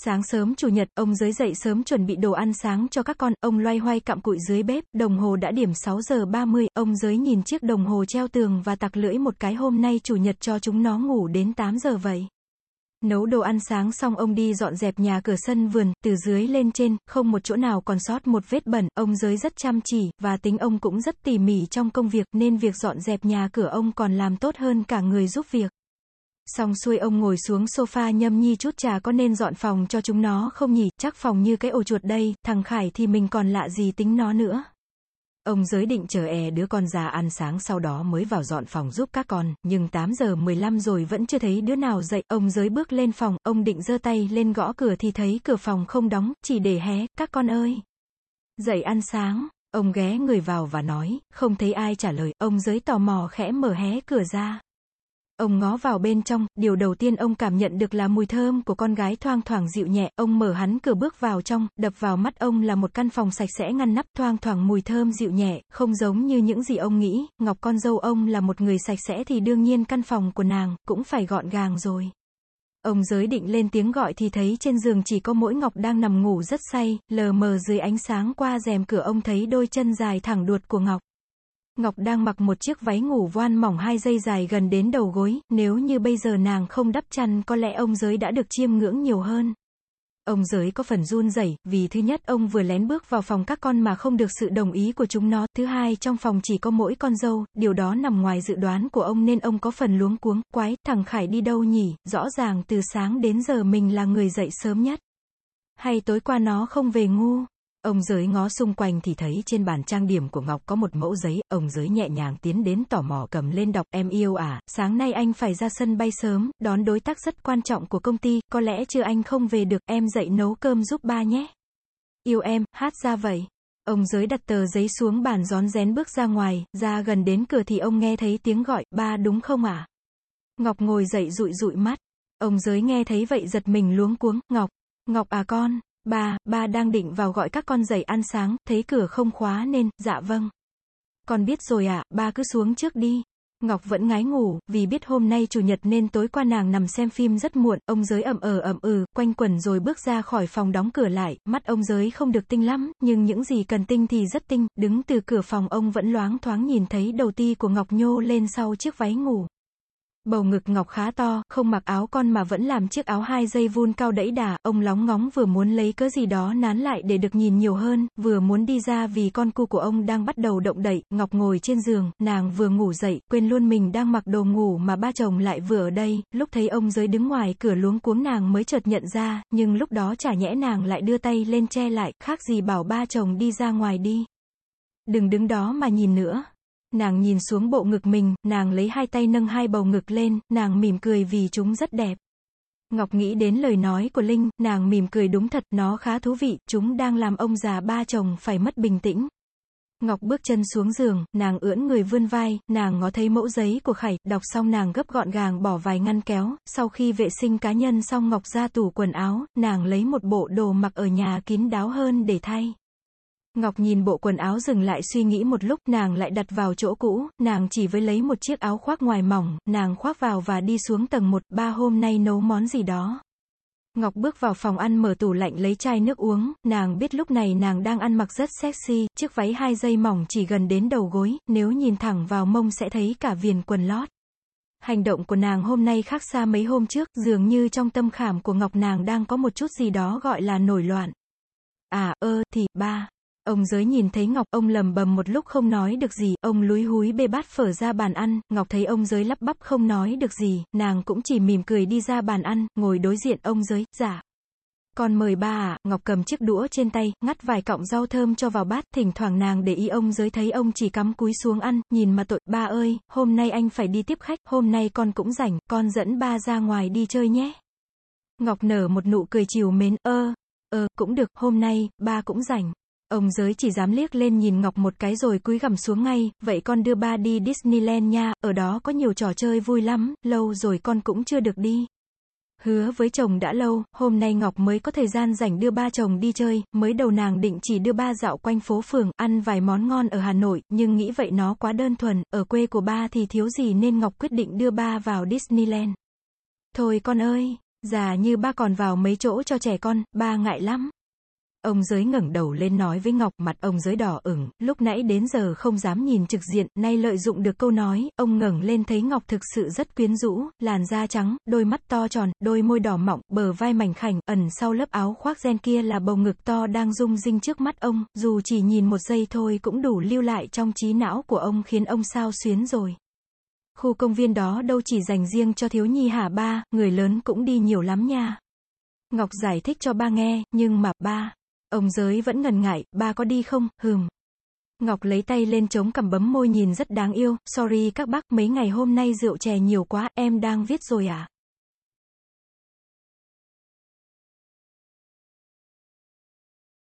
Sáng sớm chủ nhật, ông Giới dậy sớm chuẩn bị đồ ăn sáng cho các con, ông loay hoay cặm cụi dưới bếp, đồng hồ đã điểm 6 giờ 30, ông Giới nhìn chiếc đồng hồ treo tường và tặc lưỡi một cái, hôm nay chủ nhật cho chúng nó ngủ đến 8 giờ vậy. Nấu đồ ăn sáng xong ông đi dọn dẹp nhà cửa sân vườn, từ dưới lên trên, không một chỗ nào còn sót một vết bẩn, ông Giới rất chăm chỉ, và tính ông cũng rất tỉ mỉ trong công việc, nên việc dọn dẹp nhà cửa ông còn làm tốt hơn cả người giúp việc. Xong xuôi ông ngồi xuống sofa nhâm nhi chút trà, có nên dọn phòng cho chúng nó không nhỉ, chắc phòng như cái ổ chuột đây, thằng Khải thì mình còn lạ gì tính nó nữa. Ông Giới định chờ đứa con già ăn sáng sau đó mới vào dọn phòng giúp các con, nhưng 8 giờ 15 rồi vẫn chưa thấy đứa nào dậy, ông Giới bước lên phòng, ông định giơ tay lên gõ cửa thì thấy cửa phòng không đóng, chỉ để hé, các con ơi. Dậy ăn sáng, ông ghé người vào và nói, không thấy ai trả lời, ông Giới tò mò khẽ mở hé cửa ra. Ông ngó vào bên trong, điều đầu tiên ông cảm nhận được là mùi thơm của con gái thoang thoảng dịu nhẹ, ông mở hắn cửa bước vào trong, đập vào mắt ông là một căn phòng sạch sẽ ngăn nắp, thoang thoảng mùi thơm dịu nhẹ, không giống như những gì ông nghĩ, Ngọc con dâu ông là một người sạch sẽ thì đương nhiên căn phòng của nàng, cũng phải gọn gàng rồi. Ông Giới định lên tiếng gọi thì thấy trên giường chỉ có mỗi Ngọc đang nằm ngủ rất say, lờ mờ dưới ánh sáng qua rèm cửa ông thấy đôi chân dài thẳng đuột của Ngọc. Ngọc đang mặc một chiếc váy ngủ voan mỏng 2 dây dài gần đến đầu gối, nếu như bây giờ nàng không đắp chăn có lẽ ông Giới đã được chiêm ngưỡng nhiều hơn. Ông Giới có phần run rẩy, vì thứ nhất ông vừa lén bước vào phòng các con mà không được sự đồng ý của chúng nó, thứ hai trong phòng chỉ có mỗi con dâu, điều đó nằm ngoài dự đoán của ông nên ông có phần luống cuống, quái, thằng Khải đi đâu nhỉ, rõ ràng từ sáng đến giờ mình là người dậy sớm nhất. Hay tối qua nó không về ngu? Ông Giới ngó xung quanh thì thấy trên bàn trang điểm của Ngọc có một mẫu giấy, ông Giới nhẹ nhàng tiến đến tò mò cầm lên đọc, em yêu à, sáng nay anh phải ra sân bay sớm, đón đối tác rất quan trọng của công ty, có lẽ trưa anh không về được, em dậy nấu cơm giúp ba nhé. Yêu em, hát ra vậy. Ông Giới đặt tờ giấy xuống bàn rón rén bước ra ngoài, ra gần đến cửa thì ông nghe thấy tiếng gọi, ba đúng không ạ? Ngọc ngồi dậy dụi dụi mắt. Ông Giới nghe thấy vậy giật mình luống cuống, Ngọc à con. Ba đang định vào gọi các con dậy ăn sáng, thấy cửa không khóa nên, dạ vâng. Con biết rồi ạ, ba cứ xuống trước đi. Ngọc vẫn ngái ngủ, vì biết hôm nay chủ nhật nên tối qua nàng nằm xem phim rất muộn, ông Giới ậm quanh quẩn rồi bước ra khỏi phòng đóng cửa lại, mắt ông Giới không được tinh lắm, nhưng những gì cần tinh thì rất tinh, đứng từ cửa phòng ông vẫn loáng thoáng nhìn thấy đầu ti của Ngọc nhô lên sau chiếc váy ngủ. Bầu ngực Ngọc khá to, không mặc áo con mà vẫn làm chiếc áo 2 dây vun cao đẫy đà, ông lóng ngóng vừa muốn lấy cớ gì đó nán lại để được nhìn nhiều hơn, vừa muốn đi ra vì con cu của ông đang bắt đầu động đậy. Ngọc ngồi trên giường, nàng vừa ngủ dậy, quên luôn mình đang mặc đồ ngủ mà ba chồng lại vừa ở đây, lúc thấy ông Giới đứng ngoài cửa luống cuống nàng mới chợt nhận ra, nhưng lúc đó chả nhẽ nàng lại đưa tay lên che lại, khác gì bảo ba chồng đi ra ngoài đi. Đừng đứng đó mà nhìn nữa. Nàng nhìn xuống bộ ngực mình, nàng lấy hai tay nâng hai bầu ngực lên, nàng mỉm cười vì chúng rất đẹp. Ngọc nghĩ đến lời nói của Linh, nàng mỉm cười đúng thật, nó khá thú vị, chúng đang làm ông già ba chồng phải mất bình tĩnh. Ngọc bước chân xuống giường, nàng ưỡn người vươn vai, nàng ngó thấy mẫu giấy của Khải, đọc xong nàng gấp gọn gàng bỏ vài ngăn kéo, sau khi vệ sinh cá nhân xong Ngọc ra tủ quần áo, nàng lấy một bộ đồ mặc ở nhà kín đáo hơn để thay. Ngọc nhìn bộ quần áo dừng lại suy nghĩ một lúc, nàng lại đặt vào chỗ cũ, nàng chỉ với lấy một chiếc áo khoác ngoài mỏng, nàng khoác vào và đi xuống tầng 1, ba hôm nay nấu món gì đó. Ngọc bước vào phòng ăn mở tủ lạnh lấy chai nước uống, nàng biết lúc này nàng đang ăn mặc rất sexy, chiếc váy 2 dây mỏng chỉ gần đến đầu gối, nếu nhìn thẳng vào mông sẽ thấy cả viền quần lót. Hành động của nàng hôm nay khác xa mấy hôm trước, dường như trong tâm khảm của Ngọc nàng đang có một chút gì đó gọi là nổi loạn. Thì, ba. Ông Giới nhìn thấy Ngọc, ông lầm bầm một lúc không nói được gì, ông lúi húi bê bát phở ra bàn ăn, Ngọc thấy ông Giới lắp bắp không nói được gì, nàng cũng chỉ mỉm cười đi ra bàn ăn, ngồi đối diện ông Giới, dạ. Con mời ba ạ, Ngọc cầm chiếc đũa trên tay, ngắt vài cọng rau thơm cho vào bát, thỉnh thoảng nàng để ý ông Giới thấy ông chỉ cắm cúi xuống ăn, nhìn mà tội, ba ơi, hôm nay anh phải đi tiếp khách, hôm nay con cũng rảnh, con dẫn ba ra ngoài đi chơi nhé. Ngọc nở một nụ cười trìu mến, cũng được, hôm nay, ba cũng rảnh. Ông Giới chỉ dám liếc lên nhìn Ngọc một cái rồi cúi gằm xuống ngay, vậy con đưa ba đi Disneyland nha, ở đó có nhiều trò chơi vui lắm, lâu rồi con cũng chưa được đi. Hứa với chồng đã lâu, hôm nay Ngọc mới có thời gian rảnh đưa ba chồng đi chơi, mới đầu nàng định chỉ đưa ba dạo quanh phố phường, ăn vài món ngon ở Hà Nội, nhưng nghĩ vậy nó quá đơn thuần, ở quê của ba thì thiếu gì nên Ngọc quyết định đưa ba vào Disneyland. Thôi con ơi, Già như ba còn vào mấy chỗ cho trẻ con, ba ngại lắm. Ông Giới ngẩng đầu lên nói với Ngọc, mặt ông Giới đỏ ửng, lúc nãy đến giờ không dám nhìn trực diện, nay lợi dụng được câu nói, ông ngẩng lên thấy Ngọc thực sự rất quyến rũ, làn da trắng, đôi mắt to tròn, đôi môi đỏ mọng, bờ vai mảnh khảnh, ẩn sau lớp áo khoác ren kia là bầu ngực to đang rung rinh trước mắt ông, dù chỉ nhìn một giây thôi cũng đủ lưu lại trong trí não của ông khiến ông xao xuyến rồi. Khu công viên đó đâu chỉ dành riêng cho thiếu nhi hả ba, người lớn cũng đi nhiều lắm nha. Ngọc giải thích cho ba nghe, nhưng mà, ba. Ông Giới vẫn ngần ngại, ba có đi không, Ngọc lấy tay lên chống cằm bấm môi nhìn rất đáng yêu, sorry các bác, mấy ngày hôm nay rượu chè nhiều quá, em đang viết rồi à.